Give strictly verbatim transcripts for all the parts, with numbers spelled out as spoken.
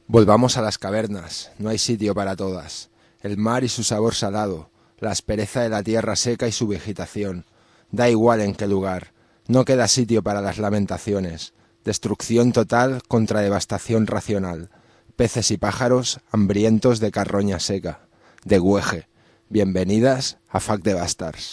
Volvamos a las cavernas, no hay sitio para todas. El mar y su sabor salado, la aspereza de la tierra seca y su vegetación. Da igual en qué lugar, no queda sitio para las lamentaciones. Destrucción total contra devastación racional. Peces y pájaros hambrientos de carroña seca, de güeje. Bienvenidas a Fuck the Bastards.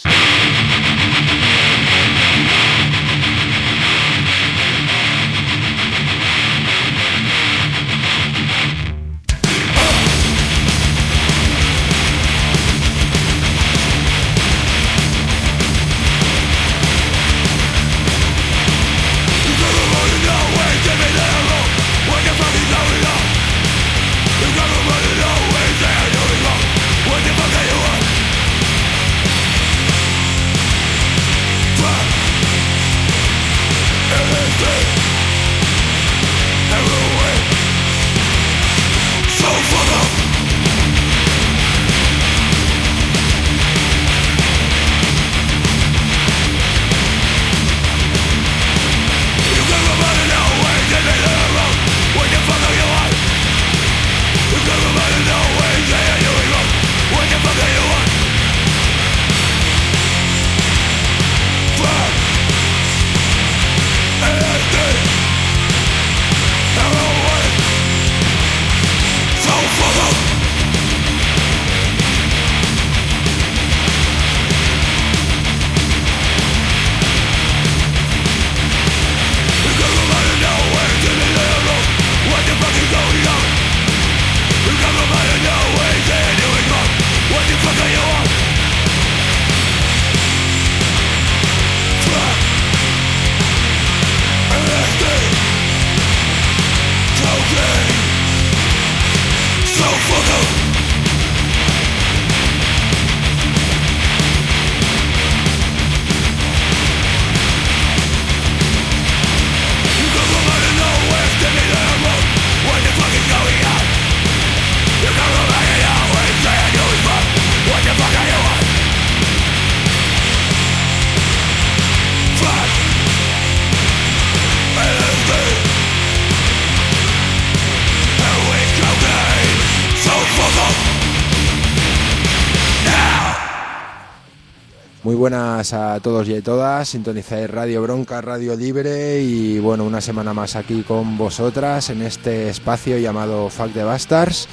Muy buenas a todos y a todas, sintonizáis Radio Bronca, Radio Libre y bueno, una semana más aquí con vosotras en este espacio llamado Fuck the Bastards,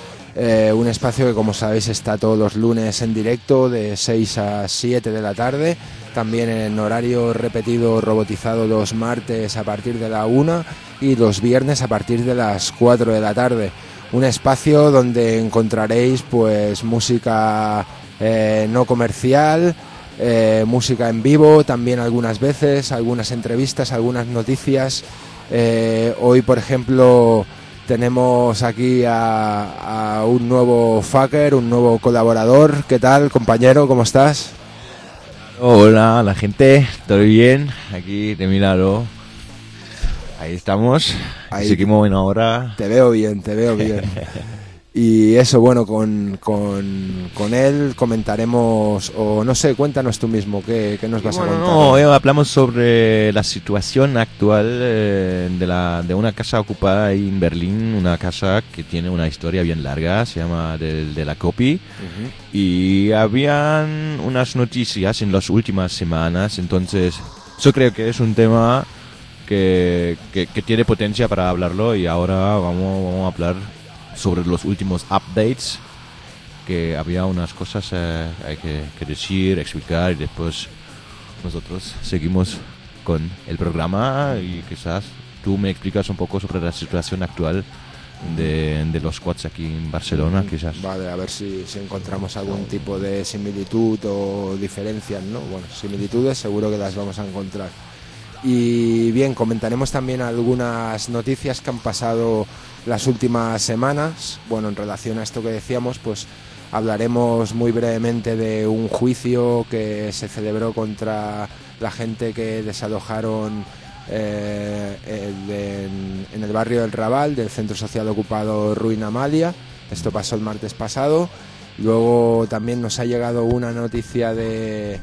eh, un espacio que como sabéis está todos los lunes en directo de seis a siete de la tarde, también en horario repetido robotizado los martes a partir de la una y los viernes a partir de las cuatro de la tarde, un espacio donde encontraréis pues música eh, no comercial, Eh, música en vivo también algunas veces, algunas entrevistas, algunas noticias. Eh, hoy, por ejemplo, tenemos aquí a, a un nuevo fucker, un nuevo colaborador. ¿Qué tal, compañero? ¿Cómo estás? Hola, la gente, ¿todo bien? Aquí de mi lado. Ahí estamos. Ahí seguimos en ahora. Te veo bien, te veo bien. Y eso, bueno, con, con, con él comentaremos, o no sé, cuéntanos tú mismo, ¿qué, qué nos vas bueno, a contar? No, eh, hablamos sobre la situación actual eh, de, la, de una casa ocupada ahí en Berlín, una casa que tiene una historia bien larga, se llama de, de la Copy, uh-huh. Y habían unas noticias en las últimas semanas, entonces yo creo que es un tema que, que, que tiene potencia para hablarlo y ahora vamos, vamos a hablar sobre los últimos updates, que había unas cosas eh, hay que, que decir, explicar y después nosotros seguimos con el programa y quizás tú me explicas un poco sobre la situación actual de, de los squads aquí en Barcelona, quizás. Vale, a ver si, si encontramos algún tipo de similitud o diferencias, ¿no? Bueno, similitudes seguro que las vamos a encontrar. Y bien, comentaremos también algunas noticias que han pasado las últimas semanas. Bueno, en relación a esto que decíamos, pues hablaremos muy brevemente de un juicio que se celebró contra la gente que desalojaron eh, el, en, en el barrio del Raval, del centro social ocupado Ruina Amalia. Esto pasó el martes pasado. Luego también nos ha llegado una noticia de,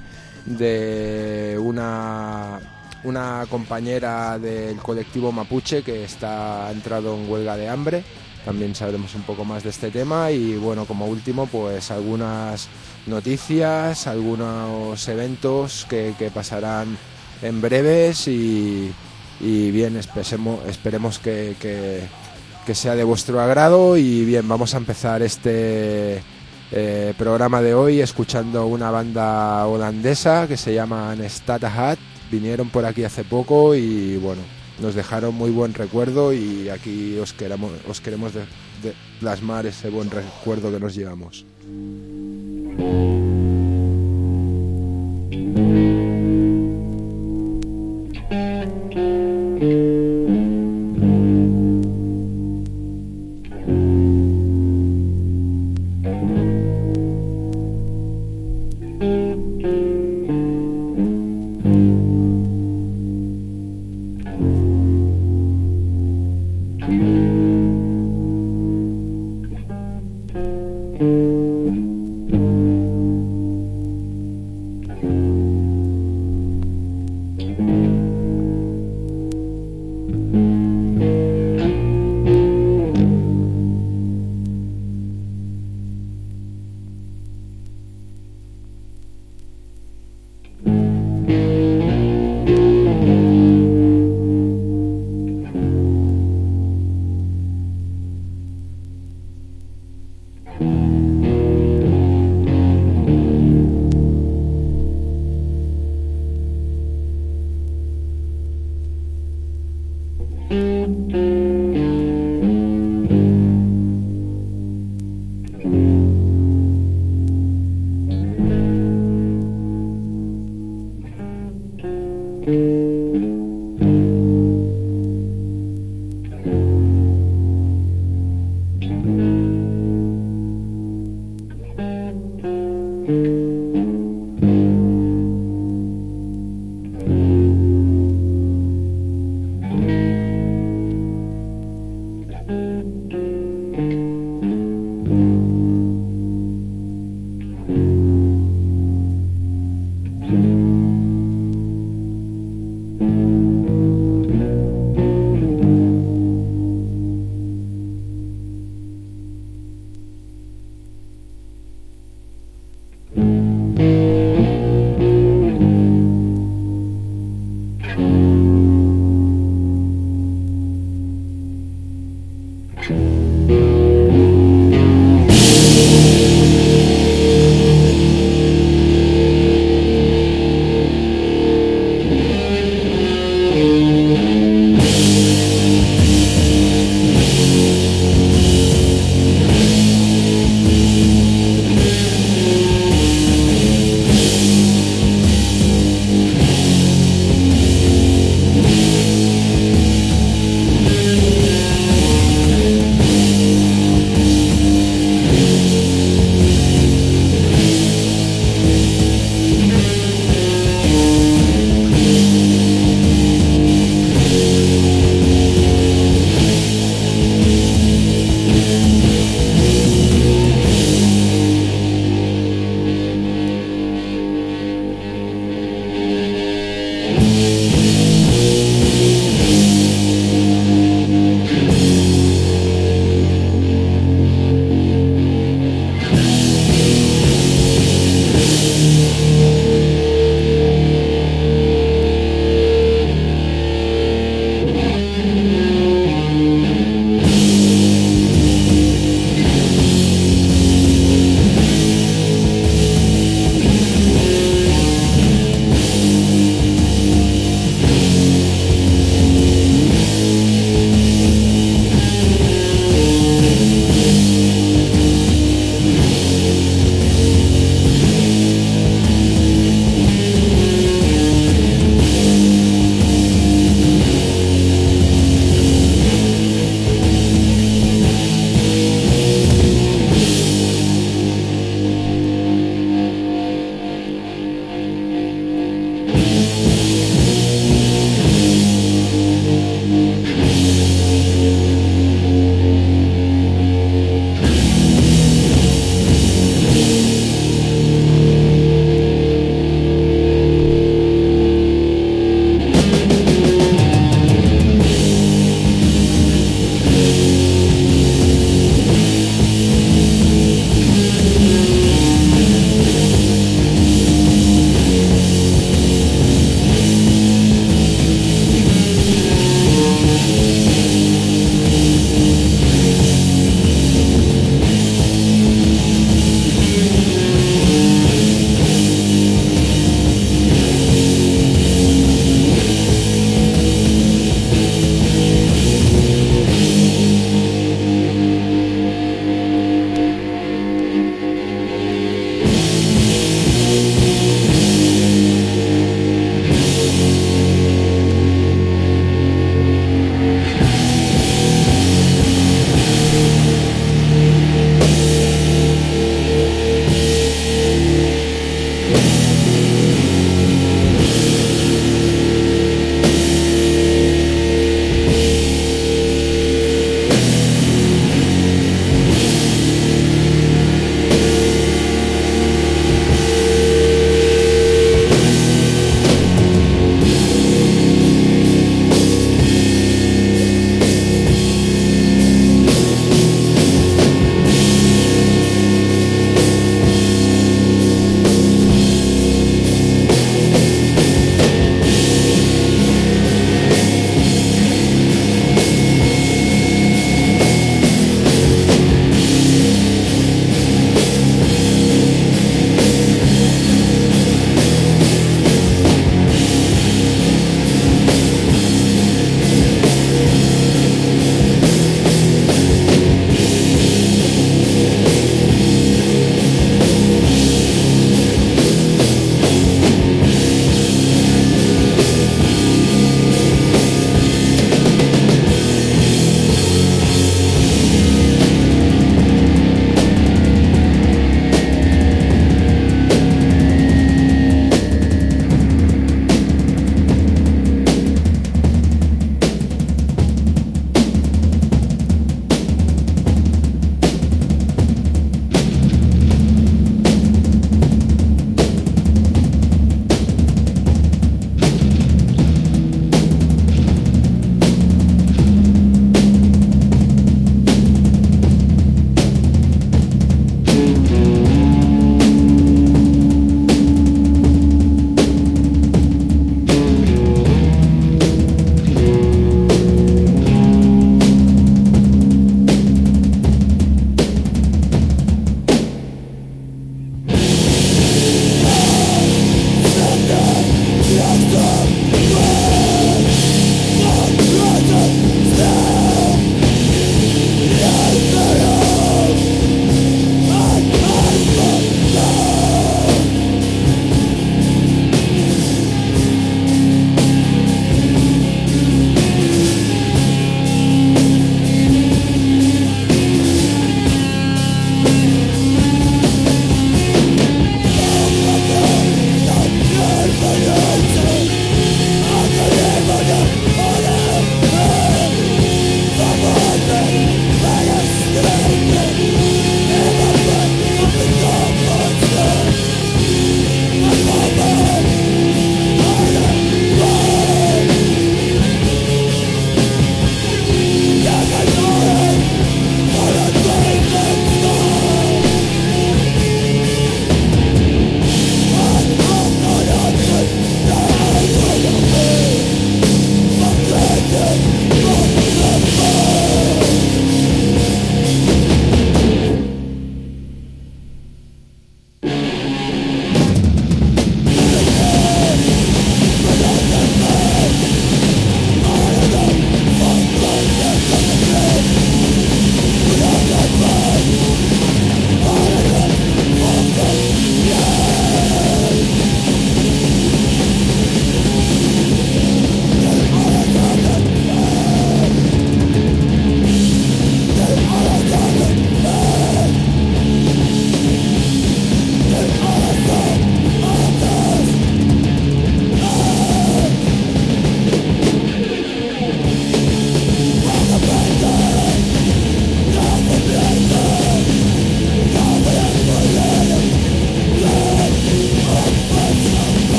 de una... una compañera del colectivo mapuche que está entrado en huelga de hambre también sabremos un poco más de este tema. Y bueno, como último, pues algunas noticias, algunos eventos que, que pasarán en breves y, y bien, esperemos, esperemos que, que, que sea de vuestro agrado. Y bien, vamos a empezar este eh, programa de hoy escuchando una banda holandesa que se llama Statahat. Vinieron por aquí hace poco y bueno, nos dejaron muy buen recuerdo y aquí os queremos, os queremos de, de plasmar ese buen recuerdo que nos llevamos.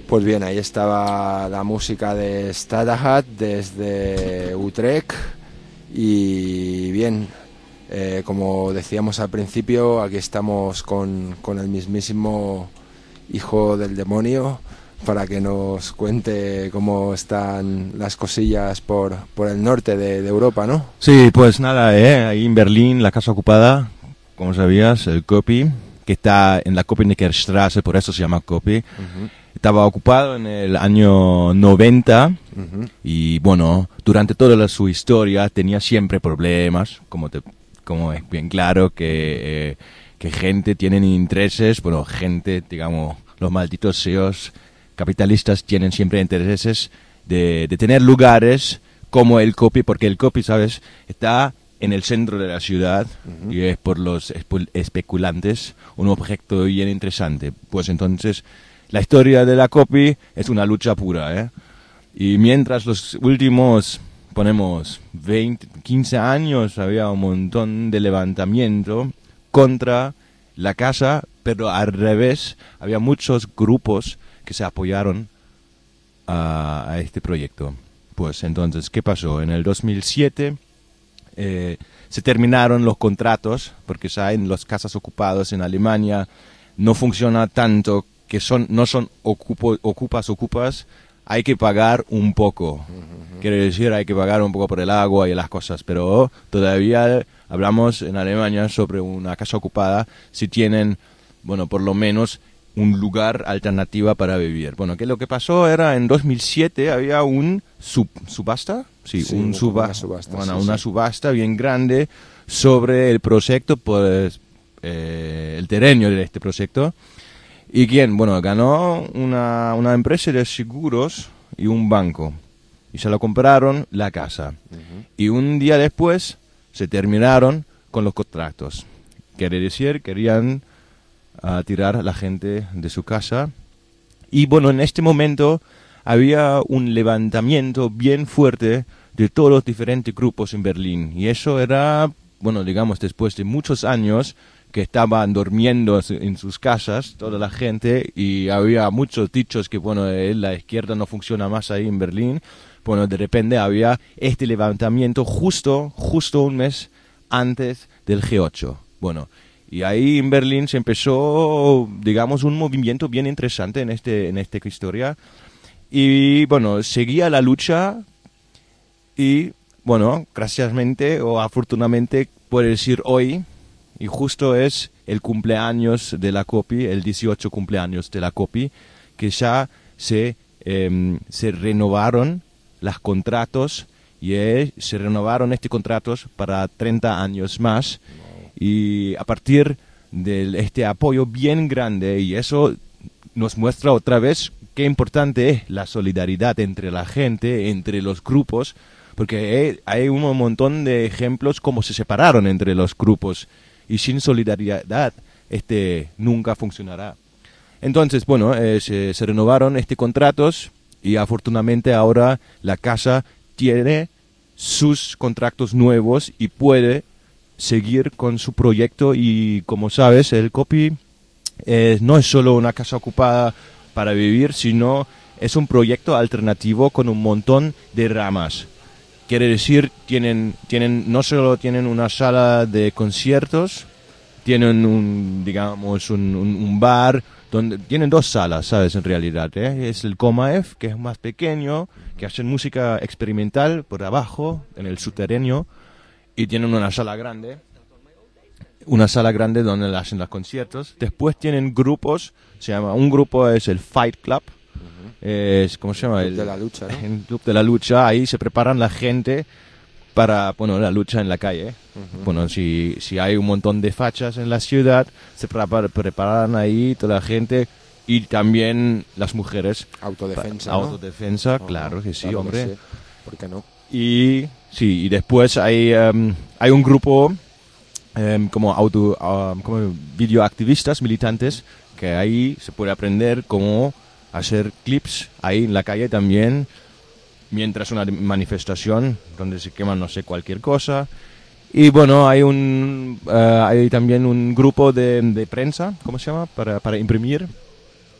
Pues bien, ahí estaba la música de Stadahat desde Utrecht y bien, eh, como decíamos al principio, aquí estamos con, con el mismísimo hijo del demonio para que nos cuente cómo están las cosillas por, por el norte de, de Europa, ¿no? Sí, pues nada, ¿eh? Ahí en Berlín, la casa ocupada, como sabías, el Copy, que está en la Köpenicker-Straße, por eso se llama Copy. Uh-huh. Estaba ocupado en el año noventa uh-huh. y bueno, durante toda la, su historia tenía siempre problemas, como, te, como es bien claro que, eh, que gente tiene intereses, bueno, gente, digamos, los malditos C E Os capitalistas tienen siempre intereses de, de tener lugares como el Copy, porque el Copy, ¿sabes?, está en el centro de la ciudad uh-huh. y es por los especulantes un objeto bien interesante. Pues entonces la historia de la Copy es una lucha pura, ¿eh? Y mientras los últimos, ponemos, veinte, quince años había un montón de levantamiento contra la casa, pero al revés, había muchos grupos que se apoyaron a, a este proyecto. Pues entonces, ¿qué pasó? En el dos mil siete eh, se terminaron los contratos, porque saben, las casas ocupadas en Alemania no funciona tanto, que son no son ocupo, ocupas, ocupas, hay que pagar un poco. Uh-huh. Quiere decir, hay que pagar un poco por el agua y las cosas, pero todavía hablamos en Alemania sobre una casa ocupada si tienen, bueno, por lo menos un lugar alternativa para vivir. Bueno, que lo que pasó era en dos mil siete había un sub, subasta, sí, sí un suba, una subasta, bueno, sí, una sí. subasta bien grande sobre el proyecto, pues eh, el terreno de este proyecto. ¿Y quién? Bueno, ganó una, una empresa de seguros y un banco. Y se lo compraron la casa. Uh-huh. Y un día después se terminaron con los contratos. Quiere decir, querían uh, tirar a la gente de su casa. Y bueno, en este momento había un levantamiento bien fuerte de todos los diferentes grupos en Berlín. Y eso era, bueno, digamos, después de muchos años que estaban durmiendo en sus casas, toda la gente, y había muchos dichos que, bueno, eh, la izquierda no funciona más ahí en Berlín. Bueno, de repente había este levantamiento justo, justo un mes antes del G ocho. Bueno, y ahí en Berlín se empezó, digamos, un movimiento bien interesante en, este, en esta historia. Y, bueno, seguía la lucha y, bueno, graciasmente o afortunadamente, puedo decir hoy, y justo es el cumpleaños de la Copy, el dieciocho cumpleaños de la Copy, que ya se, eh, se renovaron los contratos y eh, se renovaron estos contratos para treinta años más. Wow. Y a partir de este apoyo bien grande, y eso nos muestra otra vez qué importante es la solidaridad entre la gente, entre los grupos, porque hay un montón de ejemplos cómo se separaron entre los grupos. Y sin solidaridad, este nunca funcionará. Entonces, bueno, eh, se, se renovaron estos contratos y afortunadamente ahora la casa tiene sus contratos nuevos y puede seguir con su proyecto. Y como sabes, el Copy eh, no es solo una casa ocupada para vivir, sino es un proyecto alternativo con un montón de ramas. Quiere decir, tienen, tienen, no solo tienen una sala de conciertos, tienen un, digamos, un, un, un bar, donde tienen dos salas, ¿sabes? En realidad, ¿eh? Es el Comaef, que es más pequeño, que hacen música experimental por abajo, en el subterráneo, y tienen una sala grande, una sala grande donde hacen los conciertos. Después tienen grupos, se llama, un grupo es el Fight Club, es, ¿cómo se llama? El Club de la Lucha, ¿no? El Club de la Lucha. Ahí se preparan la gente para, bueno, la lucha en la calle. Uh-huh. Bueno, si, si hay un montón de fachas en la ciudad, se prepar, preparan ahí toda la gente y también las mujeres. Autodefensa, pa, ¿no? Autodefensa, uh-huh. Claro que sí, claro hombre. Que sí. ¿Por qué no? Y sí, y después hay, um, hay un grupo um, como, auto, um, como videoactivistas, militantes, que ahí se puede aprender cómo hacer clips ahí en la calle también, mientras una manifestación donde se quema no sé cualquier cosa. Y bueno, hay un uh, hay también un grupo de, de prensa, ¿cómo se llama? Para, para imprimir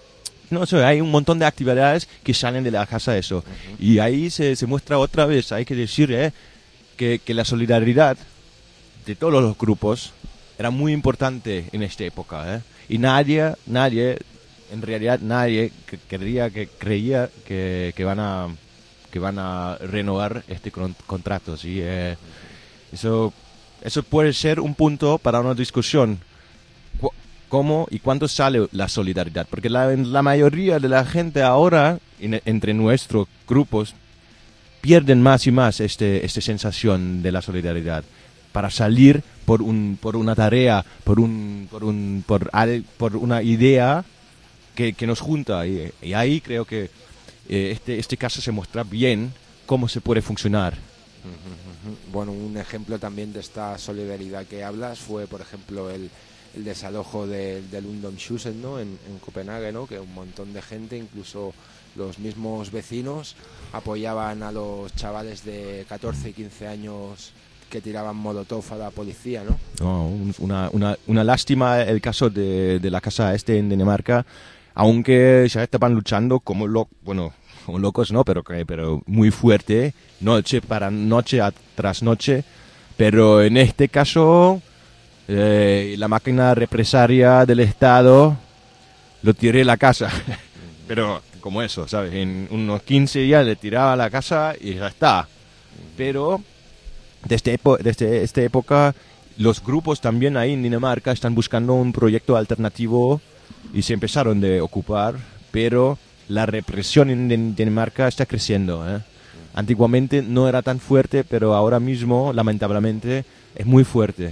no sé, hay un montón de actividades que salen de la casa de eso. Uh-huh. Y ahí se, se muestra otra vez, hay que decir eh, que, que la solidaridad de todos los grupos era muy importante en esta época. ¿eh? Y nadie, nadie, en realidad nadie que quería, que creía que, que van a que van a renovar este con, contrato. ¿sí? Eh, eso, eso puede ser un punto para una discusión. ¿Cómo y cuándo sale la solidaridad? Porque la, la mayoría de la gente ahora, en, entre nuestros grupos, pierden más y más este, esta sensación de la solidaridad. Para salir por un por una tarea, por un por un por, al, por una idea que, que nos junta. Y, y ahí creo que eh, este, este caso se muestra bien cómo se puede funcionar. Bueno, un ejemplo también de esta solidaridad que hablas fue, por ejemplo, el el desalojo de, del Ungdomshuset, ¿no? en, en Copenhague, ¿no? Que un montón de gente, incluso los mismos vecinos, apoyaban a los chavales de catorce y quince años que tiraban molotov a la policía, ¿no? Oh, una, una, una lástima el caso de, de la casa este en Dinamarca, aunque ya estaban luchando como lo, bueno, como locos, ¿no? Pero, pero muy fuerte, noche para noche tras noche, pero en este caso Eh, la máquina represaria del Estado lo tiré a la casa. Pero como eso, ¿sabes? En unos quince días le tiraba a la casa y ya está. Pero desde, epo- desde esta época los grupos también ahí en Dinamarca están buscando un proyecto alternativo y se empezaron de ocupar, pero la represión en, en Dinamarca está creciendo. ¿eh? Antiguamente no era tan fuerte, pero ahora mismo, lamentablemente, es muy fuerte.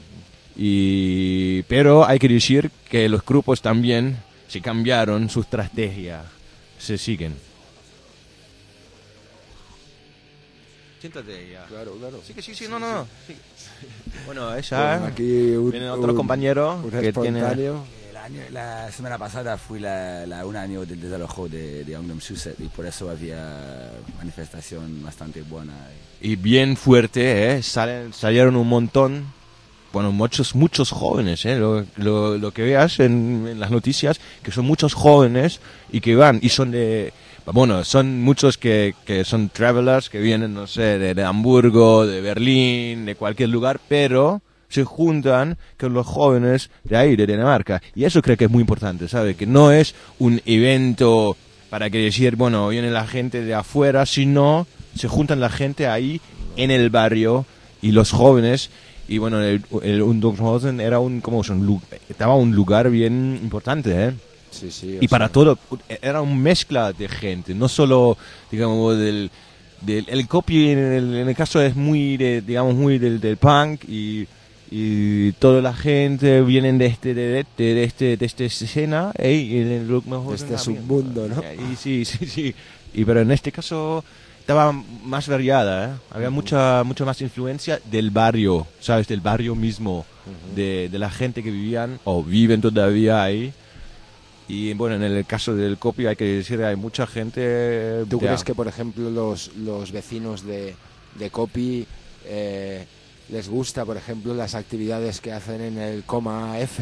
Y, pero hay que decir que los grupos también se cambiaron su estrategia, se siguen. Siéntate ya. Claro, claro. Sí, que sí, sí, no, no, no. Sí. Bueno, esa. Bueno, aquí un, viene otro un, compañero un que tiene. El año, la semana pasada fue la, la un año del desalojo de, de Ungdomshuset y por eso había manifestación bastante buena. Y bien fuerte, ¿eh? Salen, salieron un montón. Bueno, muchos muchos jóvenes, ¿eh? lo, lo, lo que veas en, en las noticias, que son muchos jóvenes y que van, y son de, bueno, son muchos que, que son travelers, que vienen, no sé, de, de Hamburgo, de Berlín, de cualquier lugar, pero se juntan con los jóvenes de ahí, de Dinamarca. Y eso creo que es muy importante, ¿sabes? Que no es un evento para que decir, bueno, viene la gente de afuera, sino se juntan la gente ahí en el barrio y los jóvenes. Y bueno, el, el Ungdomshuset era un, como son, estaba un lugar bien importante, ¿eh? Sí, sí. Y para sea... todo, era una mezcla de gente, no solo, digamos, del, del el copy en el, en el caso es muy, de, digamos, muy del, del punk y, y toda la gente vienen de este, de, de, de este, de esta escena, ¿eh? Y en el de este submundo, ¿no? Y sí, sí, sí. Y pero en este caso estaba más variada, ¿eh? Había uh-huh. mucha mucha más influencia del barrio, ¿sabes? Del barrio mismo, uh-huh. de, de la gente que vivían o viven todavía ahí. Y bueno, en el caso del copy hay que decir que hay mucha gente... ¿Tú ya. crees que, por ejemplo, los, los vecinos de, de copy eh, les gusta, por ejemplo, las actividades que hacen en el Coma F?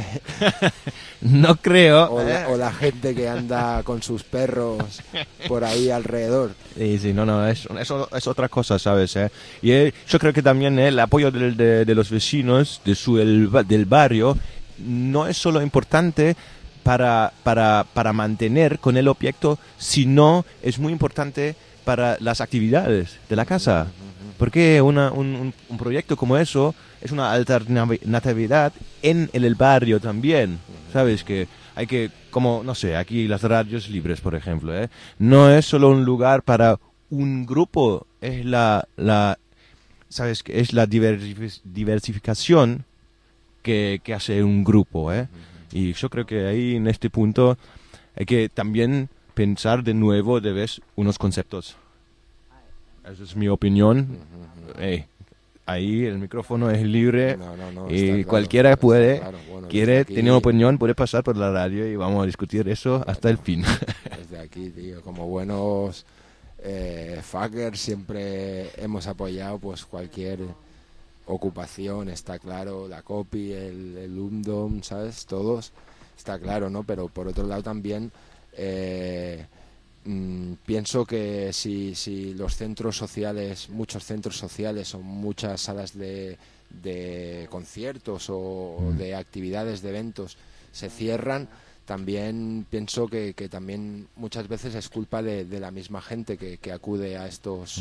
No creo. O la, o la gente que anda con sus perros por ahí alrededor. Sí, sí, no, no, es, eso es otra cosa, ¿sabes? ¿Eh? Y eh, yo creo que también eh, el apoyo de, de, de los vecinos de su, el, del barrio no es solo importante para, para, para mantener con el objeto, sino es muy importante para las actividades de la casa. Porque una, un, un, un proyecto como eso es una alternatividad en, en el barrio también, ¿sabes? Que hay que, como, no sé, aquí las radios libres, por ejemplo, ¿eh? No es solo un lugar para un grupo, es la, la ¿sabes? Que es la diversificación que, que hace un grupo, ¿eh? Y yo creo que ahí, en este punto, hay que también pensar de nuevo de vez unos conceptos. Esa es mi opinión. Hey, ahí el micrófono es libre no, no, no, y claro, cualquiera puede, claro. Bueno, quiere aquí, tener una opinión, puede pasar por la radio y vamos a discutir eso hasta el fin. Desde aquí, tío, como buenos eh, fuckers siempre hemos apoyado pues cualquier ocupación, está claro, la copy, el, el Ungdom, ¿sabes? Todos, está claro, ¿no? Pero por otro lado también eh, mm, pienso que si, si los centros sociales, muchos centros sociales o muchas salas de, de conciertos o Mm. de actividades, de eventos se cierran, también pienso que, que también muchas veces es culpa de, de la misma gente que, que acude a estos...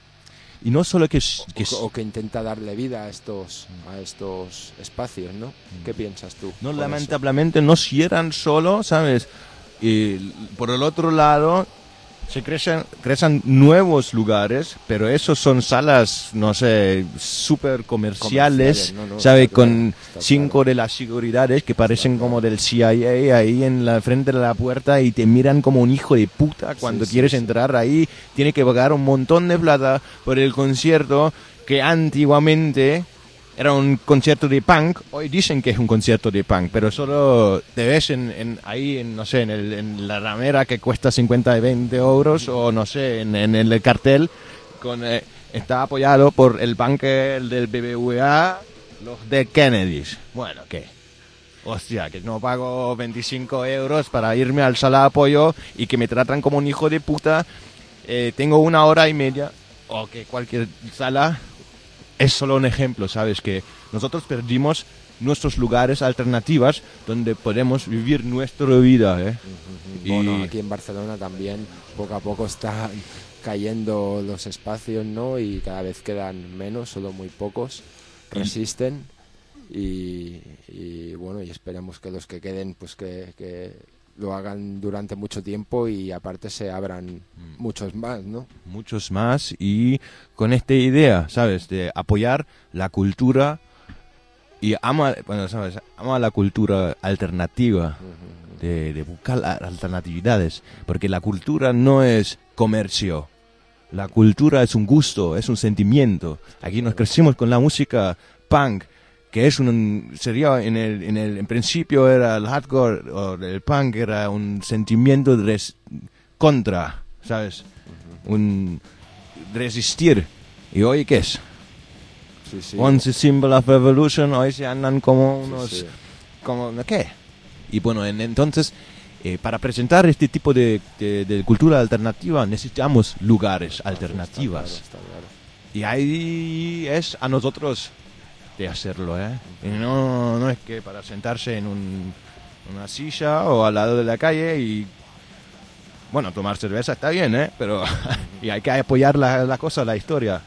Y no solo que... es- que es- o, o que intenta darle vida a estos a estos espacios, ¿no? ¿Qué piensas tú? no, con lamentablemente no cierran solo, ¿sabes? Y por el otro lado, se crecen, crecen nuevos lugares, pero esos son salas, no sé, súper comerciales, Comerciales, no, no, ¿sabes? está claro, Con está cinco claro. de las seguridades que parecen como del C I A ahí en la frente de la puerta y te miran como un hijo de puta cuando Sí, sí, quieres sí. entrar ahí. Tienes que pagar un montón de plata por el concierto que antiguamente era un concierto de punk. Hoy dicen que es un concierto de punk, pero solo te ves en, en- ahí, en, no sé, en, el- en la ramera que cuesta cincuenta y veinte euros, o no sé, en, en el cartel, con eh, está apoyado por el bunker del B B V A, los de Kennedys. Bueno, ¿qué? Hostia, que no pago veinticinco euros para irme al sala de apoyo y que me tratan como un hijo de puta. Eh, tengo una hora y media, o que cualquier sala. Es solo un ejemplo, ¿sabes? Que nosotros perdimos nuestros lugares alternativos donde podemos vivir nuestra vida, ¿eh? Y- Bueno, aquí en Barcelona también poco a poco están cayendo los espacios, ¿no? Y cada vez quedan menos, solo muy pocos resisten. Y, y bueno, y esperemos que los que queden, pues que, que lo hagan durante mucho tiempo y aparte se abran muchos más, ¿no? muchos más, y con esta idea, ¿sabes? De apoyar la cultura y ama, bueno, ¿sabes? Ama la cultura alternativa, de, de buscar a- alternatividades, porque la cultura no es comercio. La cultura es un gusto, es un sentimiento. Aquí nos crecimos con la música punk, que es un, sería en el, en el, en principio era el hardcore, o el punk era un sentimiento de res- contra, ¿sabes? Un resistir. ¿Y hoy qué es? Sí, sí. Once a symbol of revolution, hoy se andan como Sí, unos, sí. como, ¿qué? Y bueno, en- entonces, eh, para presentar este tipo de, de- de cultura alternativa necesitamos lugares alternativas. Está claro, está claro. Y ahí es a nosotros de hacerlo, ¿eh? Y no, no es que para sentarse en un- una silla o al lado de la calle y... Bueno, tomar cerveza está bien, ¿eh? Pero y hay que apoyar la, la cosa, la historia.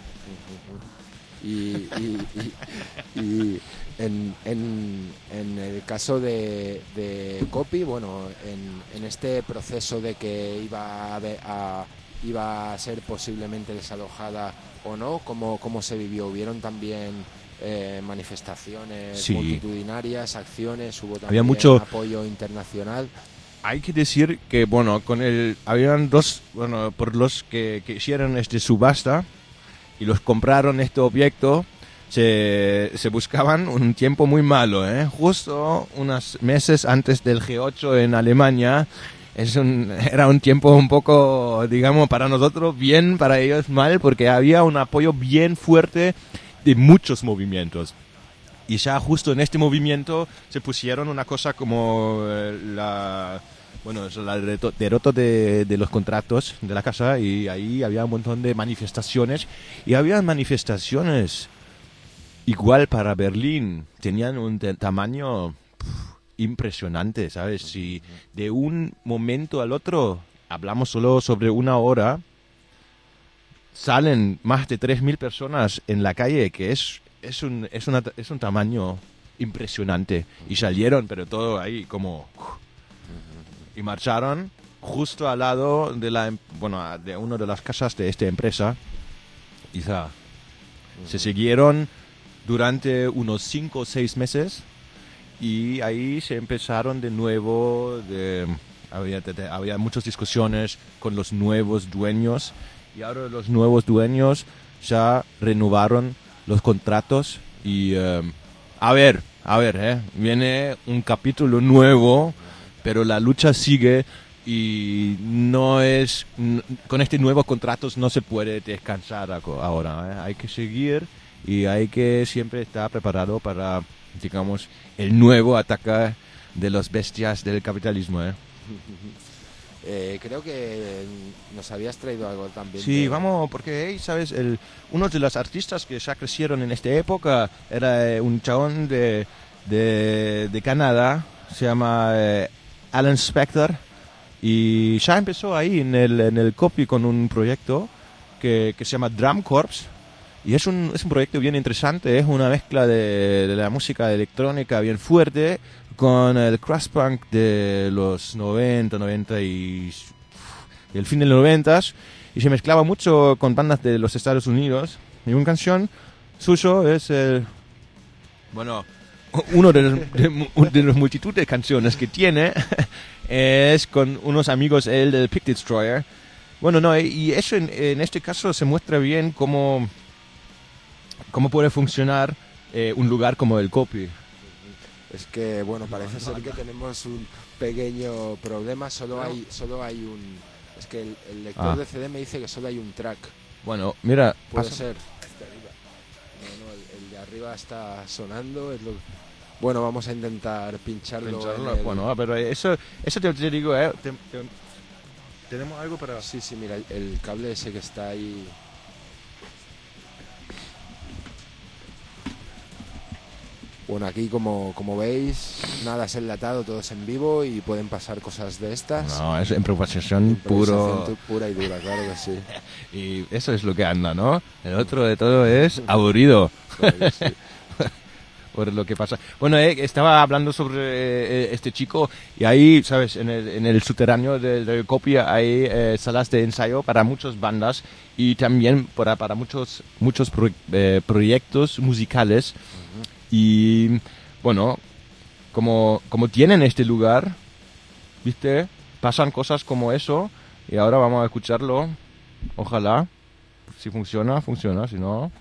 Y, y- y- y en, en- en el caso de, de Copy, bueno, en, en este proceso de que iba a, ve- a- iba a ser posiblemente desalojada o no, ¿cómo, cómo se vivió? ¿Hubieron también eh, manifestaciones Sí. multitudinarias, acciones? ¿Hubo también Había mucho- apoyo internacional? Hay que decir que, bueno, con el... Habían dos, bueno, por los que, que hicieron este subasta y los compraron este objeto, se, se buscaban un tiempo muy malo, ¿eh? Justo unos meses antes del G ocho en Alemania. Es un, era un tiempo un poco, digamos, para nosotros bien, para ellos mal, porque había un apoyo bien fuerte de muchos movimientos. Y ya justo en este movimiento se pusieron una cosa como eh, la... Bueno, es la derecho, derecho de, de los contratos de la casa, y ahí había un montón de manifestaciones. Y había manifestaciones igual para Berlín. Tenían un te- tamaño pf, impresionante, ¿sabes? Si de un momento al otro, hablamos solo sobre una hora, salen más de tres mil personas en la calle, que es, es, un, es, una, es un tamaño impresionante. Y salieron, pero todo ahí como... Y marcharon justo al lado de la em- bueno, de una de las casas de esta empresa. Y ya, se siguieron durante unos cinco o seis meses, y ahí se empezaron de nuevo, de, había, te- te- había muchas discusiones con los nuevos dueños, y ahora los nuevos dueños ya renovaron los contratos y eh, a ver, a ver, eh, viene un capítulo nuevo, pero la lucha sigue. Y no es, n- con este nuevo contratos no se puede descansar aco- ahora, ¿eh? Hay que seguir y hay que siempre estar preparado para, digamos, el nuevo ataque de las bestias del capitalismo, ¿eh? Eh, creo que nos habías traído algo también. Sí, de... vamos, porque, hey, ¿sabes? El, uno de los artistas que ya crecieron en esta época era eh, un chabón de, de, de Canadá, se llama eh, Alan Spector, y ya empezó ahí en el, en el Copy con un proyecto que, que se llama Drum Corps, y es un, es un proyecto bien interesante, es una mezcla de, de la música electrónica bien fuerte con el crust punk de los noventa, noventa y el fin de los noventas, y se mezclaba mucho con bandas de los Estados Unidos. Y una canción suyo es el, bueno, uno de los, de, de los multitud de canciones que tiene es con unos amigos él del Pig Destroyer. Bueno, no, y eso en, en este caso se muestra bien cómo, cómo puede funcionar eh, un lugar como el Copy. Es que, bueno, parece ser que tenemos un pequeño problema. Solo hay, solo hay un... Es que el, el lector Ah. de C D me dice que solo hay un track. Bueno, mira, Puede pasa- ser. Este arriba. No, no, el, el de arriba está sonando. Es lo... Bueno, vamos a intentar pincharlo. Pincharlo, en el- bueno, pero eso, eso te, te digo, eh, te- te- tenemos algo para... Sí, sí, mira, el, el cable ese que está ahí. Bueno, aquí como, como veis, nada es enlatado, todo es en vivo y pueden pasar cosas de estas. No, es improvisación, Improvisación puro. tu- pura y dura, claro que sí. Y eso es lo que anda, ¿no? El otro de todo es aburrido. Claro que sí. Por lo que pasa. Bueno, eh, estaba hablando sobre eh, este chico y ahí, ¿sabes? En el, en el subterráneo de, de Copia hay eh, salas de ensayo para muchas bandas y también para, para muchos, muchos pro- eh, proyectos musicales. Y bueno, como, como tienen este lugar, ¿viste? Pasan cosas como eso y ahora vamos a escucharlo. Ojalá. Si funciona, funciona. Si no...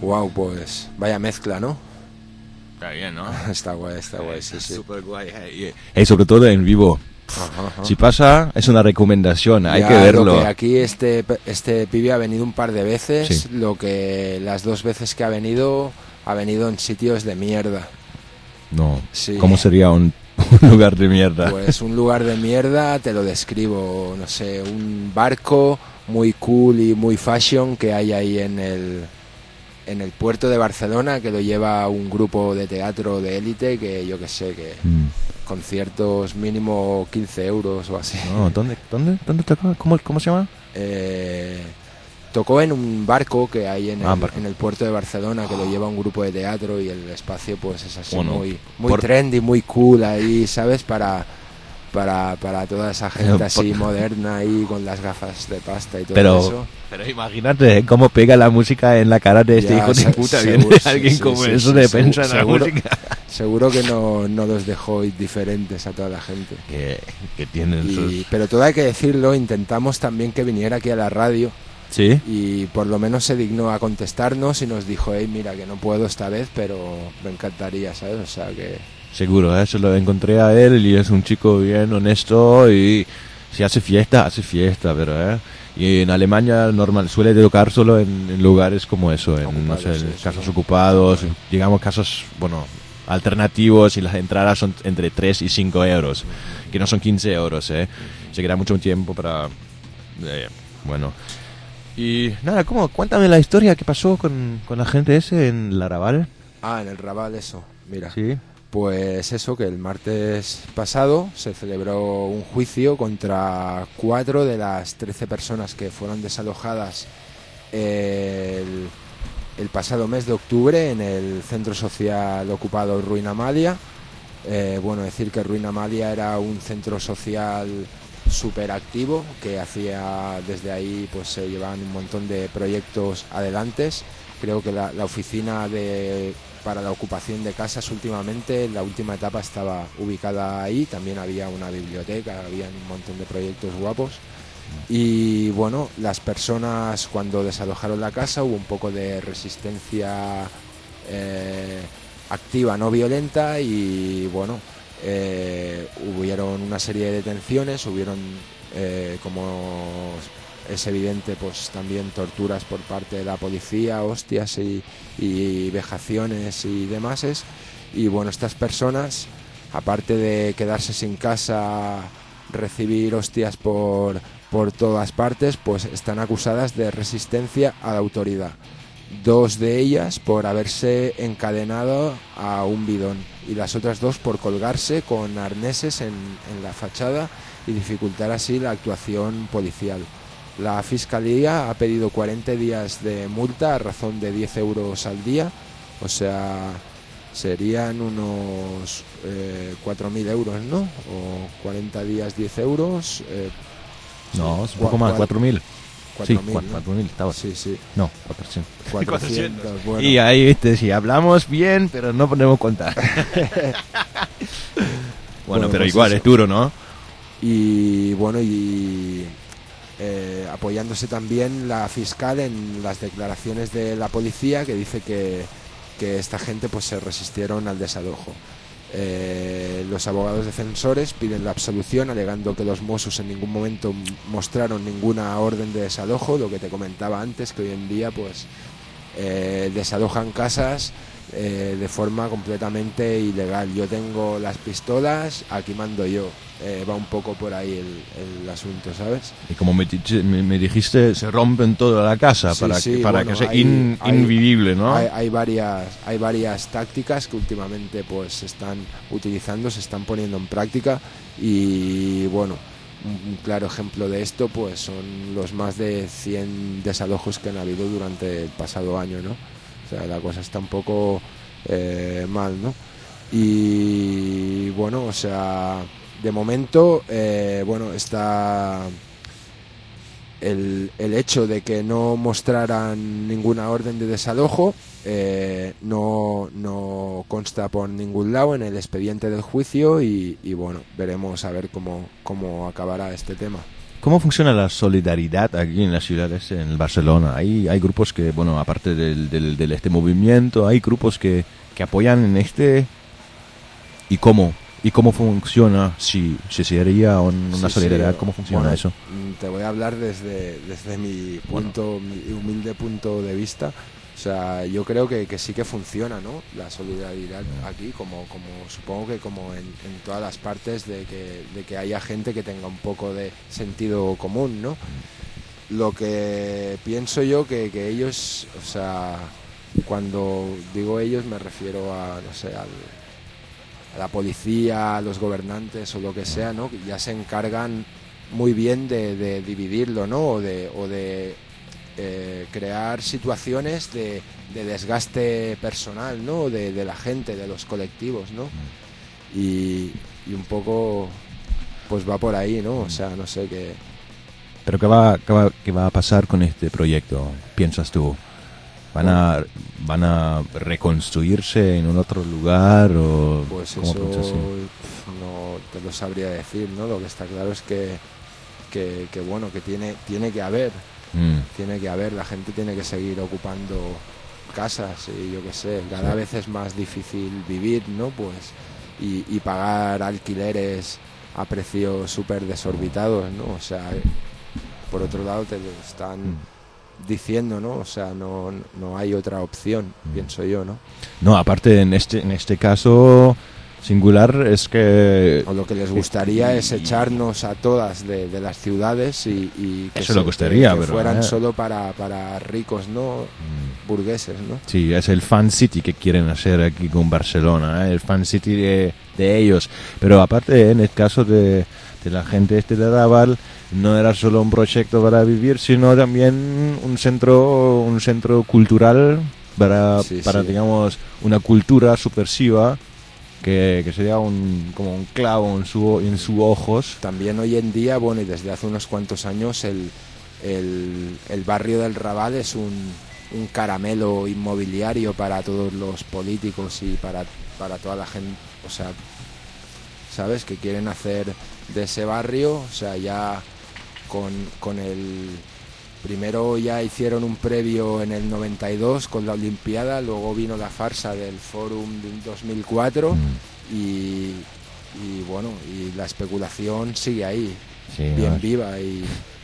Wow, pues vaya mezcla, ¿no? Está bien, ¿no? Está guay, está guay, sí, sí. Súper guay. Y sobre todo en vivo. Ajá, ajá. Si pasa, es una recomendación, hay Ya, que verlo. Lo que aquí este, este pibe ha venido un par de veces, Sí. lo que las dos veces que ha venido, ha venido en sitios de mierda. No, Sí. ¿cómo sería un, un lugar de mierda? Pues un lugar de mierda, te lo describo, no sé, un barco muy cool y muy fashion que hay ahí en el, en el puerto de Barcelona, que lo lleva un grupo de teatro de élite, que yo que sé, que Mm. conciertos mínimo quince euros o así. No, ¿dónde, dónde, dónde tocó? ¿Cómo, ¿Cómo se llama? Eh, tocó en un barco que hay en el, Ah, barco. en el puerto de Barcelona, que lo lleva un grupo de teatro, y el espacio pues es así Bueno, muy, muy por- trendy, muy cool ahí, ¿sabes? Para, para, para toda esa gente Pero así por- moderna ahí con las gafas de pasta y todo Pero, eso. pero imagínate ¿eh? cómo pega la música en la cara de este Ya, hijo de se- puta. seguro, Viene sí, alguien sí, como sí, eso sí, de seguro- pensar en la seguro- música. Seguro que no, no los dejó indiferentes a toda la gente. Que, que tienen Y, sus... pero todo hay que decirlo, intentamos también que viniera aquí a la radio, Sí, y por lo menos se dignó a contestarnos y nos dijo, hey, mira, que no puedo esta vez, pero me encantaría, ¿sabes? O sea que... seguro, ¿eh? Se lo encontré a él y es un chico bien honesto y si hace fiesta, hace fiesta, pero ¿eh? Y en Alemania normal suele tocar solo en, en lugares como eso, en no Ocupados, sé, sí, en sí, casos sí. ocupados, digamos casos, bueno, alternativos, y las entradas son entre tres y cinco euros, que no son quince euros, ¿eh? Se queda mucho tiempo para... eh, bueno... Y nada, ¿cómo? Cuéntame la historia que pasó con, con la gente ese en Laraval. Ah, en el Raval eso, mira. Sí. Pues eso, que el martes pasado se celebró un juicio contra cuatro de las trece personas que fueron desalojadas el, el pasado mes de octubre en el centro social ocupado Ruin Amalia. Eh, bueno, decir que Ruin Amalia era un centro social súper activo, que hacía desde ahí, pues se llevaban un montón de proyectos adelantes. Creo que la, la oficina de, para la ocupación de casas últimamente, en la última etapa estaba ubicada ahí, también había una biblioteca, había un montón de proyectos guapos. Y bueno, las personas cuando desalojaron la casa hubo un poco de resistencia eh, activa, no violenta, y bueno, eh, hubieron una serie de detenciones, hubieron eh, como es evidente, pues también torturas por parte de la policía, hostias y, y vejaciones y demás. Y bueno, estas personas, aparte de quedarse sin casa, recibir hostias por, por todas partes, pues están acusadas de resistencia a la autoridad. Dos de ellas por haberse encadenado a un bidón y las otras dos por colgarse con arneses en, en la fachada y dificultar así la actuación policial. La Fiscalía ha pedido cuarenta días de multa a razón de diez euros al día, o sea, serían unos eh, cuatro mil euros, ¿no? O cuarenta días, diez euros. Eh, No, sí, es un poco cua- más, cua- cuatro mil. Sí, cuatro mil, ¿no? cuatro mil estaba. Sí, sí, No, cuatrocientos. cuatrocientos. Bueno. Y ahí, viste, si hablamos bien, pero no podemos contar. bueno, Bueno, pero pues igual eso. es duro, ¿no? Y bueno, y eh, apoyándose también la fiscal en las declaraciones de la policía, que dice que, que esta gente pues se resistieron al desalojo. Eh, los abogados defensores piden la absolución, alegando que los Mossos en ningún momento mostraron ninguna orden de desalojo, lo que te comentaba antes, que hoy en día pues eh, desalojan casas eh, de forma completamente ilegal. Yo tengo las pistolas, aquí mando yo. Eh, va un poco por ahí el, el asunto, ¿sabes? Y como me, di- me- me dijiste, se rompen toda la casa Sí, para, sí, que, para bueno, que sea hay- in- hay- invivible, ¿no? Hay, hay varias hay varias tácticas que últimamente pues se están utilizando, se están poniendo en práctica, y bueno, un, un claro ejemplo de esto pues son los más de cien desalojos que han habido durante el pasado año, ¿no? O sea, la cosa está un poco eh, mal, ¿no? Y bueno, o sea, de momento, eh, bueno, está el, el hecho de que no mostraran ninguna orden de desalojo, eh, no, no consta por ningún lado en el expediente del juicio, y, y bueno, veremos a ver cómo, cómo acabará este tema. ¿Cómo funciona la solidaridad aquí en las ciudades, en Barcelona? Hay, hay grupos que, bueno, aparte del, del, del este movimiento, hay grupos que, que apoyan en este. ¿Y cómo? ¿Y cómo funciona? Si, si sería un, una sí, solidaridad, sí, ¿cómo funciona bueno, eso? Te voy a hablar desde, desde mi punto, bueno. mi humilde punto de vista. O sea, yo creo que, que sí que funciona, ¿no? La solidaridad aquí, como, como supongo que como en, en todas las partes, de que, de que haya gente que tenga un poco de sentido común, ¿no? Lo que pienso yo que, que ellos, o sea, cuando digo ellos me refiero a, no sé, al, a la policía, a los gobernantes o lo que sea, ¿no? Ya se encargan muy bien de, de dividirlo, ¿no? O de, o de eh, crear situaciones de, de desgaste personal, ¿no? De, de la gente, de los colectivos, ¿no? Y, y un poco, pues va por ahí, ¿no? O sea, no sé qué. Pero ¿qué va, qué va, qué va a pasar con este proyecto, piensas tú? ¿Van a, van a reconstruirse en un otro lugar o pues cómo eso piensas? no te lo sabría decir, ¿no? Lo que está claro es que, que, que bueno, que tiene, tiene que haber, mm. tiene que haber, la gente tiene que seguir ocupando casas y yo qué sé, cada sí. vez es más difícil vivir, ¿no? Pues y, y pagar alquileres a precios súper desorbitados, ¿no? O sea, por otro lado te lo están mm. diciendo, ¿no? O sea, no, no hay otra opción, mm. pienso yo, ¿no? No, aparte en este en este caso singular es que... O lo que les gustaría es, es echarnos a todas de, de las ciudades y, y que, eso se, lo gustaría, que, que pero, fueran eh. solo para, para ricos, ¿no? Mm. Burgueses, ¿no? Sí, es el fan city que quieren hacer aquí con Barcelona, ¿eh? El fan city de, de ellos. Pero aparte, en el caso de, de la gente este de Raval, no era solo un proyecto para vivir, sino también un centro, un centro cultural para, sí, para sí. digamos, una cultura subversiva. Que, que sería un, como un clavo en su en sus ojos. También hoy en día, bueno, y desde hace unos cuantos años, el, el, el barrio del Raval es un, un caramelo inmobiliario para todos los políticos y para, para toda la gente, o sea, ¿sabes? Que quieren hacer de ese barrio, o sea, ya con, con el... Primero ya hicieron un previo en el noventa y dos con la Olimpiada, luego vino la farsa del Fórum del dos mil cuatro mm. y, y bueno, y la especulación sigue ahí, sí, bien no. viva. Y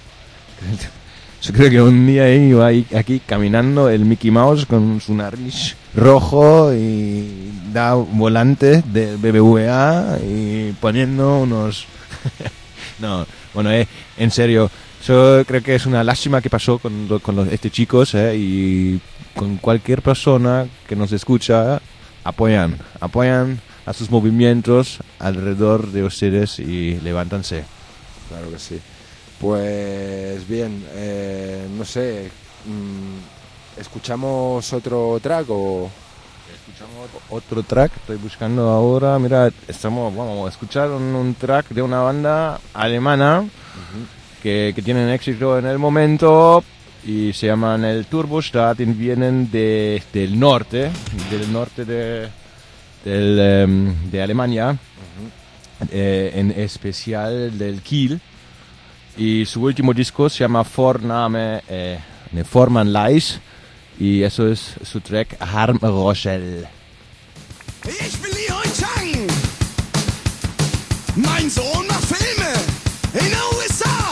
yo creo que un día iba aquí caminando el Mickey Mouse con su nariz rojo y da volantes de B B V A y poniendo unos... no, bueno, eh, en serio... Yo creo que es una lástima que pasó con, con los, este chicos eh, y con cualquier persona que nos escucha, apoyan, apoyan a sus movimientos alrededor de ustedes y levántanse. Claro que sí. Pues bien, eh, no sé, mmm, ¿escuchamos otro track o...? Escuchamos otro track, estoy buscando ahora, mira, estamos, vamos a escuchar un, un track de una banda alemana. Uh-huh. Que, que tienen éxito en el momento y se llaman el Turbostadt y vienen de, del norte, del norte de, del, um, de Alemania, uh-huh. eh, en especial del Kiel, y su último disco se llama Vorname eh, Vorman Leis y eso es su track Harm Rochelle. Ich bin Leroy Chang. Mein Sohn macht Filme in der U S A.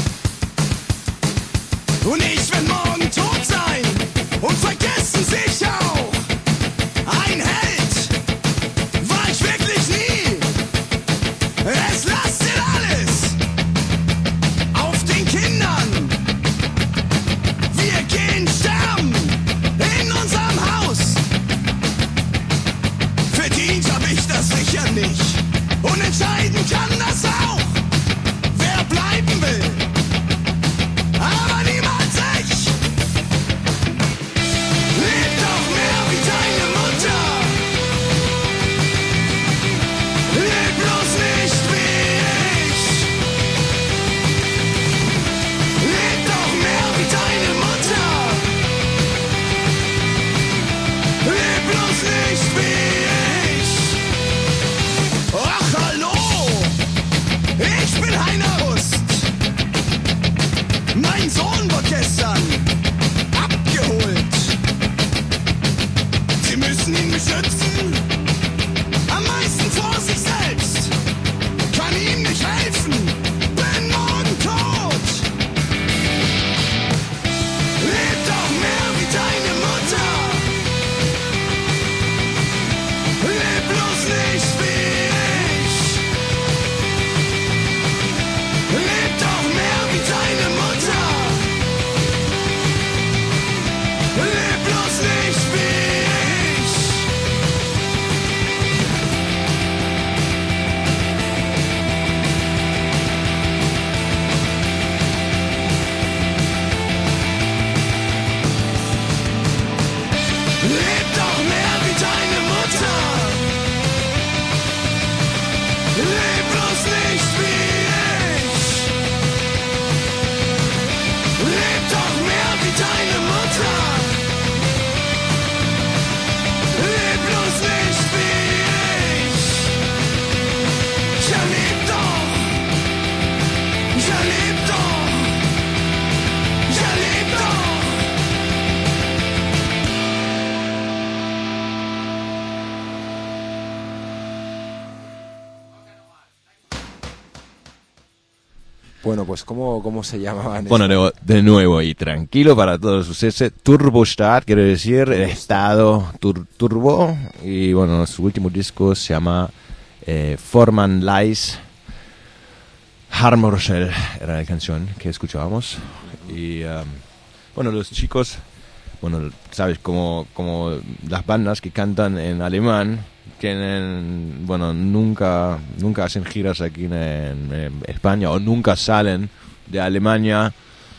Und ich werd morgen tot sein und vergessen sich auch. Ein Held war ich wirklich nie. Es lastet alles auf den Kindern. Wir gehen sterben in unserem Haus. Verdient hab ich das sicher nicht. Und entscheiden kann das Bueno, pues ¿cómo, cómo se llamaban? Bueno, de, de nuevo y tranquilo para todos ustedes. Turbostart quiere decir el estado tur, turbo. Y bueno, su último disco se llama eh, Forman Lies. Harmorsel era la canción que escuchábamos. Y um, bueno, los chicos, bueno, sabes, como, como las bandas que cantan en alemán tienen, bueno, nunca nunca hacen giras aquí en, en España o nunca salen de Alemania.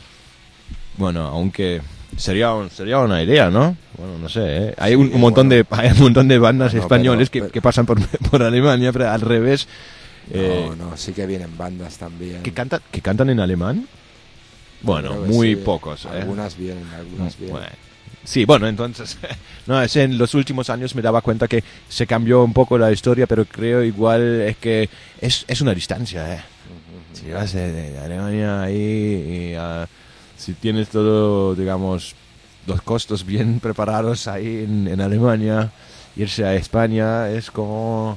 Bueno, aunque sería sería una idea, ¿no? Bueno, no sé, ¿eh? Hay un, un montón bueno, de hay un montón de bandas no, españoles pero, que, pero, que pasan por, por Alemania, pero al revés. Eh, no, no, sí que vienen bandas también. ¿Que cantan que cantan en alemán? Bueno, muy sí, pocos. Algunas ¿eh? vienen, algunas vienen. Bueno. Sí, bueno, entonces, no, es en los últimos años me daba cuenta que se cambió un poco la historia, pero creo igual es que es, es una distancia, ¿eh? Uh-huh. Si vas de, de Alemania ahí y uh, si tienes todo, digamos, los costos bien preparados ahí en, en Alemania, irse a España es como...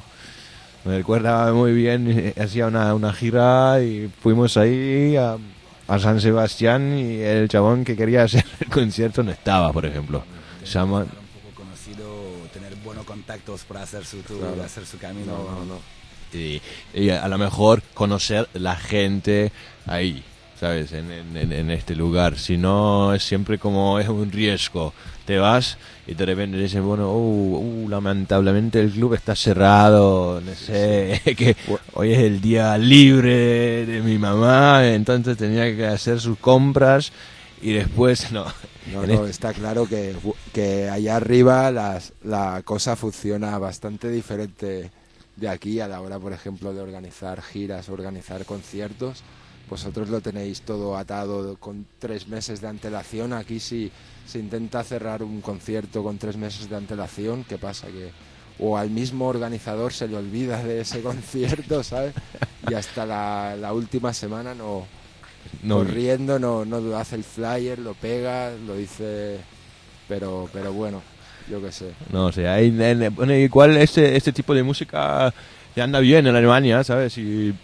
Me recuerda muy bien, hacía una, una gira y fuimos ahí a... a San Sebastián y el chabón que quería hacer el concierto no estaba, por ejemplo. Se llama... Un poco conocido, tener buenos contactos para hacer su tour, claro. hacer su camino. No, no, no. Y, y a lo mejor conocer la gente ahí, ¿sabes? En, en, en este lugar. Si no, es siempre como es un riesgo. Te vas y de repente dicen, bueno, uh, uh, lamentablemente el club está cerrado, no sé, que hoy es el día libre de mi mamá, entonces tenía que hacer sus compras y después no. No, no, está claro que, que allá arriba las, la cosa funciona bastante diferente de aquí a la hora, por ejemplo, de organizar giras, organizar conciertos. Vosotros lo tenéis todo atado con tres meses de antelación. Aquí si se intenta cerrar un concierto con tres meses de antelación, ¿qué pasa? Que o al mismo organizador se le olvida de ese concierto, ¿sabes? Y hasta la, la última semana no, no corriendo, no, no hace el flyer, lo pega, lo dice, pero pero bueno, yo qué sé. No sé, hay, bueno, igual este, este tipo de música ya anda bien en Alemania, ¿sabes? Y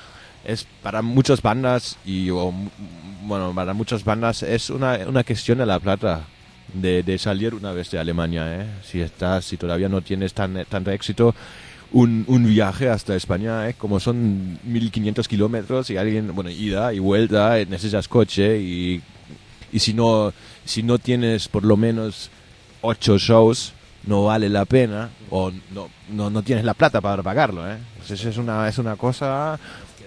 es para muchas bandas y o, bueno, para muchas bandas es una, una cuestión de la plata de, de salir una vez de Alemania, ¿eh? Si estás, si todavía no tienes tan tanto éxito, un, un viaje hasta España, ¿eh? Como son mil quinientos kilómetros y alguien, bueno, ida y vuelta, necesitas coche y, y si no si no tienes por lo menos ocho shows no vale la pena o no no, no tienes la plata para pagarlo, ¿eh? Entonces es una es una cosa.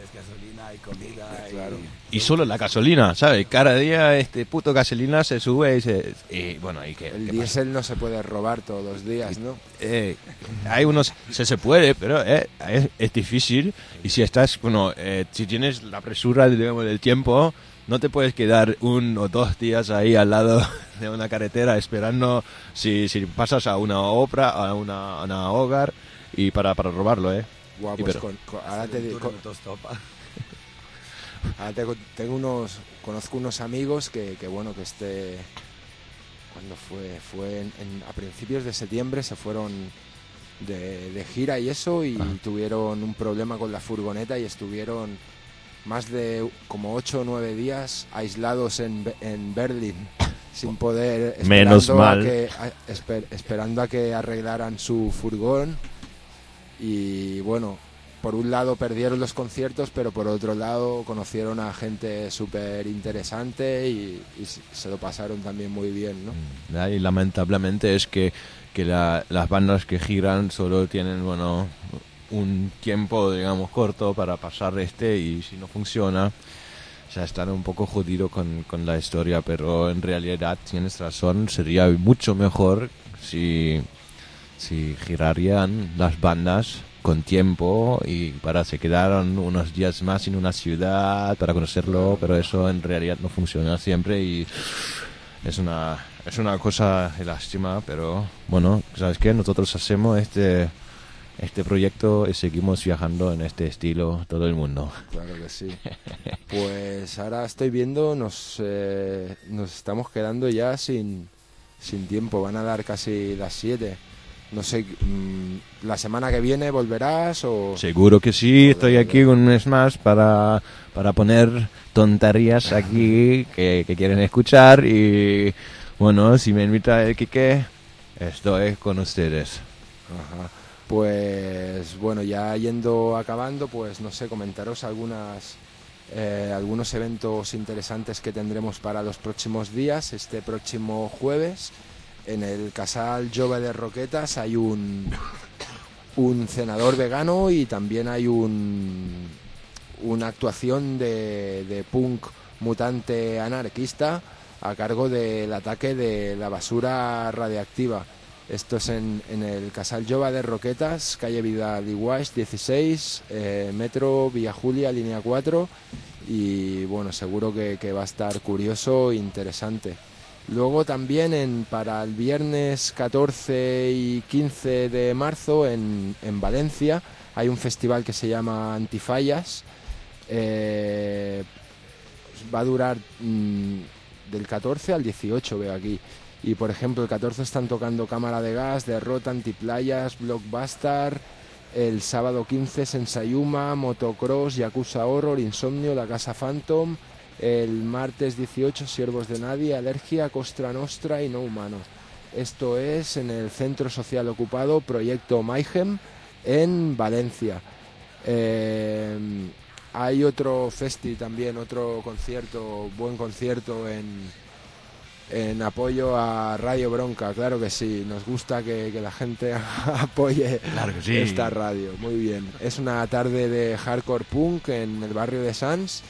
Y comida claro. Y, y solo la gasolina, ¿sabes? Cada día este puto gasolina se sube y se... Y, bueno, ¿y qué, el qué diésel pasa? No se puede robar todos los días, ¿no? Eh, hay unos... Se, se puede, pero eh, es, es difícil. Y si estás... Bueno, eh, si tienes la presura, digamos, del tiempo, no te puedes quedar un o dos días ahí al lado de una carretera esperando si, si pasas a una obra, a una, a una hogar y para, para robarlo, ¿eh? Guau, pues con, con, ahora te digo... Ahora tengo, tengo unos, conozco unos amigos que, que bueno, que este, cuando fue, fue en, en, a principios de septiembre se fueron de, de gira y eso y ah. tuvieron un problema con la furgoneta y estuvieron más de como ocho o nueve días aislados en, en Berlín sin poder, menos mal a que, a, esper, esperando a que arreglaran su furgón y bueno, por un lado perdieron los conciertos, pero por otro lado conocieron a gente súper interesante y, y se lo pasaron también muy bien, ¿no? Y lamentablemente es que, que la, las bandas que giran solo tienen, bueno, un tiempo, digamos, corto para pasar este y si no funciona, ya están un poco jodidos con, con la historia, pero en realidad tienes razón, sería mucho mejor si, si girarían las bandas con tiempo y para se quedaron unos días más en una ciudad para conocerlo, pero eso en realidad no funciona siempre y es una es una cosa de lástima, pero bueno, ¿sabes qué? Nosotros hacemos este este proyecto y seguimos viajando en este estilo todo el mundo. Claro que sí. Pues ahora estoy viendo, nos eh, nos estamos quedando ya sin sin tiempo, van a dar casi las siete. no sé, mmm, la semana que viene volverás o... Seguro que sí, estoy aquí un mes más para, para poner tonterías aquí que, que quieren escuchar y bueno, si me invita el Quique, estoy con ustedes. Ajá. Pues bueno, ya yendo acabando, pues no sé, comentaros algunas eh, algunos eventos interesantes que tendremos para los próximos días. Este próximo jueves en el Casal Jove de Roquetas hay un un cenador vegano y también hay un una actuación de, de punk mutante anarquista a cargo del ataque de la basura radiactiva. Esto es en, en el Casal Jove de Roquetas, calle Vidal y Guaix dieciséis, eh, metro Villa Julia, línea cuatro, y bueno, seguro que, que va a estar curioso e interesante. Luego también en, para el viernes catorce y quince de marzo en, en Valencia hay un festival que se llama Antifallas. Eh, va a durar mmm, del catorce al dieciocho, veo aquí. Y por ejemplo el catorce están tocando Cámara de Gas, Derrota, Antiplayas, Blockbuster. El sábado quince Sensayuma, Motocross, Yakuza Horror, Insomnio, La Casa Phantom. El martes dieciocho Siervos de Nadie, Alergia, Costra Nostra y No Humano. Esto es en el Centro Social Ocupado Proyecto Mayhem en Valencia. Eh, hay otro festi también, otro concierto, buen concierto en, en apoyo a Radio Bronca, claro que sí, nos gusta que, que la gente apoye Claro que sí. esta radio, muy bien. Es una tarde de hardcore punk en el barrio de Sants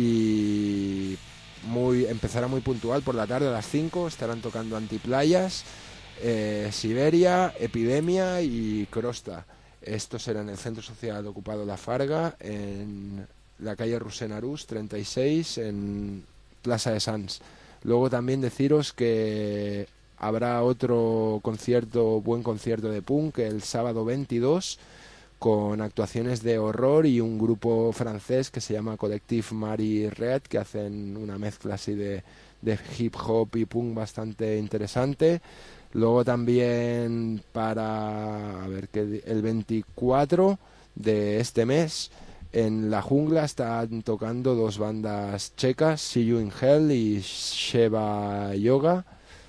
y muy, empezará muy puntual por la tarde a las cinco, estarán tocando Antiplayas, eh, Siberia, Epidemia y Crosta. Esto será en el Centro Social Ocupado La Farga, en la calle Rossend-Arús treinta y seis, en Plaza de Sants. Luego también deciros que habrá otro concierto, buen concierto de punk, el sábado veintidós, con actuaciones de horror y un grupo francés que se llama Collective Marie Red, que hacen una mezcla así de, de hip hop y punk bastante interesante. Luego también para a ver que el veinticuatro de este mes en La Jungla están tocando dos bandas checas, See You in Hell y Sheva Yoga.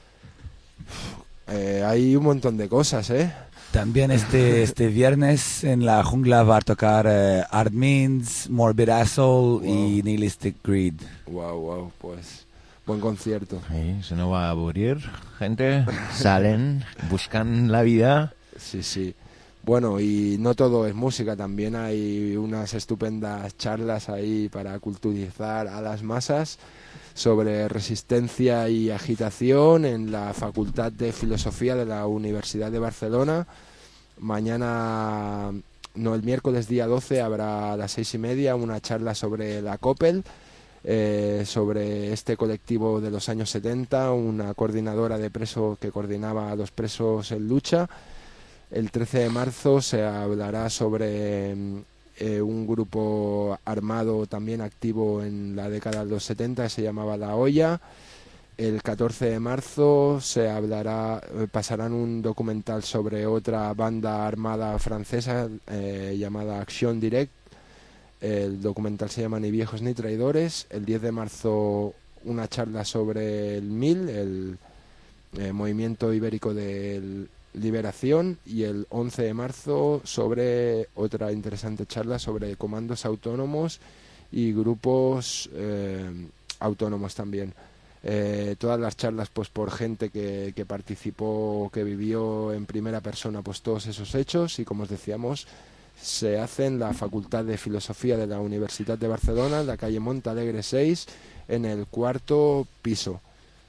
Eh, hay un montón de cosas, ¿eh? También este, este viernes en La Jungla va a tocar eh, Art Means, Morbid Asshole Wow. y Nihilistic Greed. Wow, wow, pues buen concierto. Sí, se no va a aburrir, gente. Salen, buscan la vida. Sí, sí. Bueno, y no todo es música, también hay unas estupendas charlas ahí para culturizar a las masas sobre resistencia y agitación en la Facultad de Filosofía de la Universidad de Barcelona. Mañana, no, el miércoles día doce habrá a las seis y media una charla sobre la Coppel, eh, sobre este colectivo de los años setenta, una coordinadora de presos que coordinaba a los presos en lucha. El trece de marzo se hablará sobre eh, un grupo armado también activo en la década de los setenta que se llamaba La Olla. El catorce de marzo se hablará, eh, pasarán un documental sobre otra banda armada francesa eh, llamada Action Direct. El documental se llama Ni viejos ni traidores. El diez de marzo una charla sobre el M I L, el eh, movimiento ibérico del Liberación, y el once de marzo sobre otra interesante charla sobre comandos autónomos y grupos eh, autónomos también. Eh, todas las charlas pues por gente que, que participó, que vivió en primera persona pues todos esos hechos, y como os decíamos se hace en la Facultad de Filosofía de la Universidad de Barcelona, en la calle Montalegre seis, en el cuarto piso.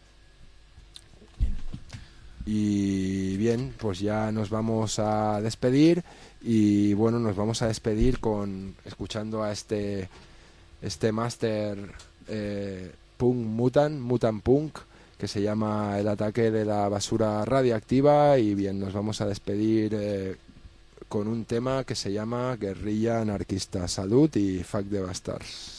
Y bien, pues ya nos vamos a despedir y bueno, nos vamos a despedir con escuchando a este este máster eh, punk mutant, mutant punk, que se llama El ataque de la basura radiactiva. Y bien, nos vamos a despedir eh, con un tema que se llama Guerrilla Anarquista. Salud y fuck the bastards.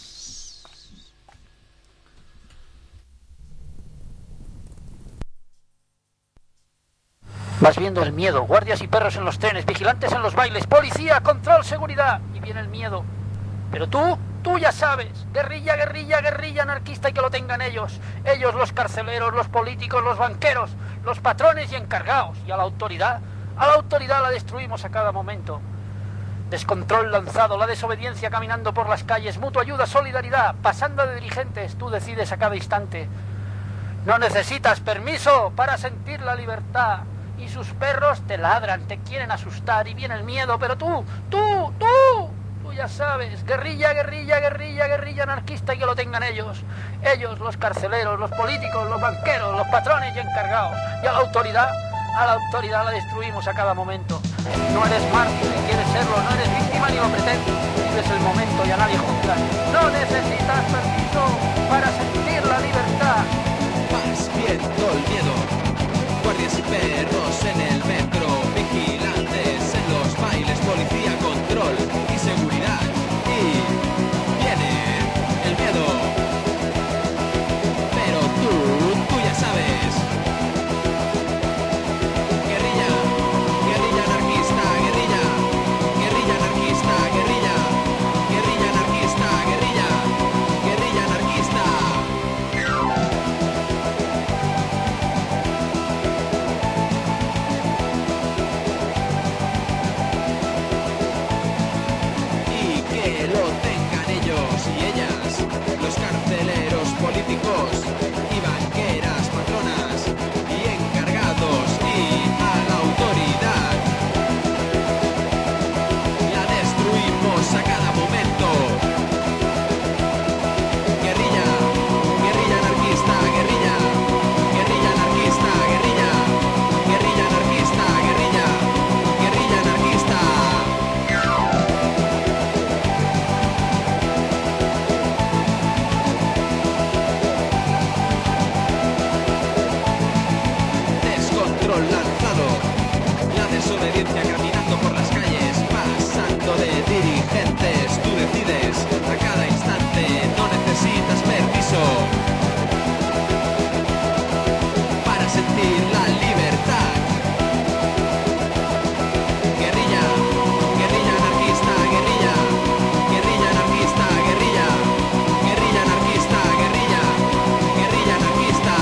Vas viendo el miedo, guardias y perros en los trenes, vigilantes en los bailes, policía, control, seguridad, y viene el miedo. Pero tú, tú ya sabes, guerrilla, guerrilla, guerrilla anarquista y que lo tengan ellos. Ellos, los carceleros, los políticos, los banqueros, los patrones y encargados. Y a la autoridad, a la autoridad la destruimos a cada momento. Descontrol lanzado, la desobediencia caminando por las calles, mutua ayuda, solidaridad, pasando de dirigentes, tú decides a cada instante. No necesitas permiso para sentir la libertad. Y sus perros te ladran, te quieren asustar y viene el miedo, pero tú, tú, tú, tú ya sabes, guerrilla, guerrilla, guerrilla, guerrilla anarquista y que lo tengan ellos. Ellos, los carceleros, los políticos, los banqueros, los patrones y encargados. Y a la autoridad, a la autoridad la destruimos a cada momento. No eres mártir ni quieres serlo, no eres víctima ni lo pretendes. Vives el momento y a nadie juzgas. No necesitas permiso para sentir la libertad. Vas viendo el miedo, guardias y perros en el metro, vigilantes en los bailes, policía, control y seguridad. Y viene el miedo, pero tú, tú ya sabes. Guerrilla, guerrilla anarquista, guerrilla, guerrilla anarquista, guerrilla, guerrilla anarquista, guerrilla, guerrilla anarquista. Y que lo tengan ellos y ellas, los carceleros políticos y banqueras, patronas y encargados y a la autoridad. La destruimos a cada momento. Guerrilla, guerrilla anarquista, guerrilla, guerrilla anarquista, guerrilla, guerrilla anarquista, guerrilla, guerrilla anarquista. Descontrol lanzado, la desobediencia caminando por las calles, pasando de dirigentes, tú decides a cada instante, no necesitas permiso para sentir la libertad. Guerrilla, guerrilla anarquista, guerrilla, guerrilla anarquista, guerrilla, guerrilla anarquista, guerrilla, guerrilla anarquista.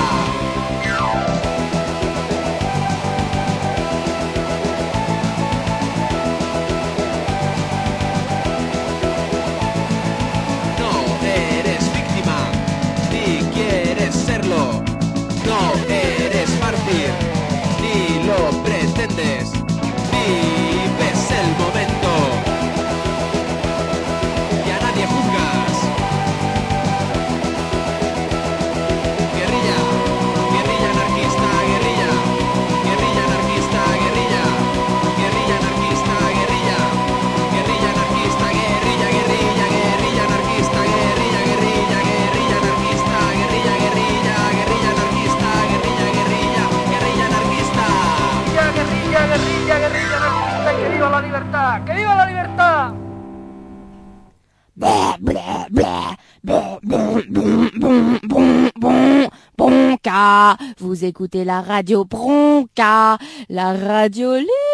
No eres víctima, ni quieres serlo. No eres mártir, ni lo pretendes. Vives el momento y a nadie juzgas. Guerrilla, guerrilla anarquista, guerrilla, guerrilla anarquista, guerrilla, guerrilla anarquista, guerrilla, guerrilla anarquista, guerrilla, guerrilla, guerrilla anarquista, guerrilla, guerrilla, guerrilla anarquista, guerrilla, guerrilla, guerrilla anarquista, guerrilla, guerrilla, guerrilla anarquista. Ya, guerrilla, guerrilla, guerrilla anarquista y que viva la libertad, que viva la libertad. Blah, blah, blah, blah, blah, blah, blah, blah, blah, Bronca, vous écoutez la radio Bronca, la radio libre.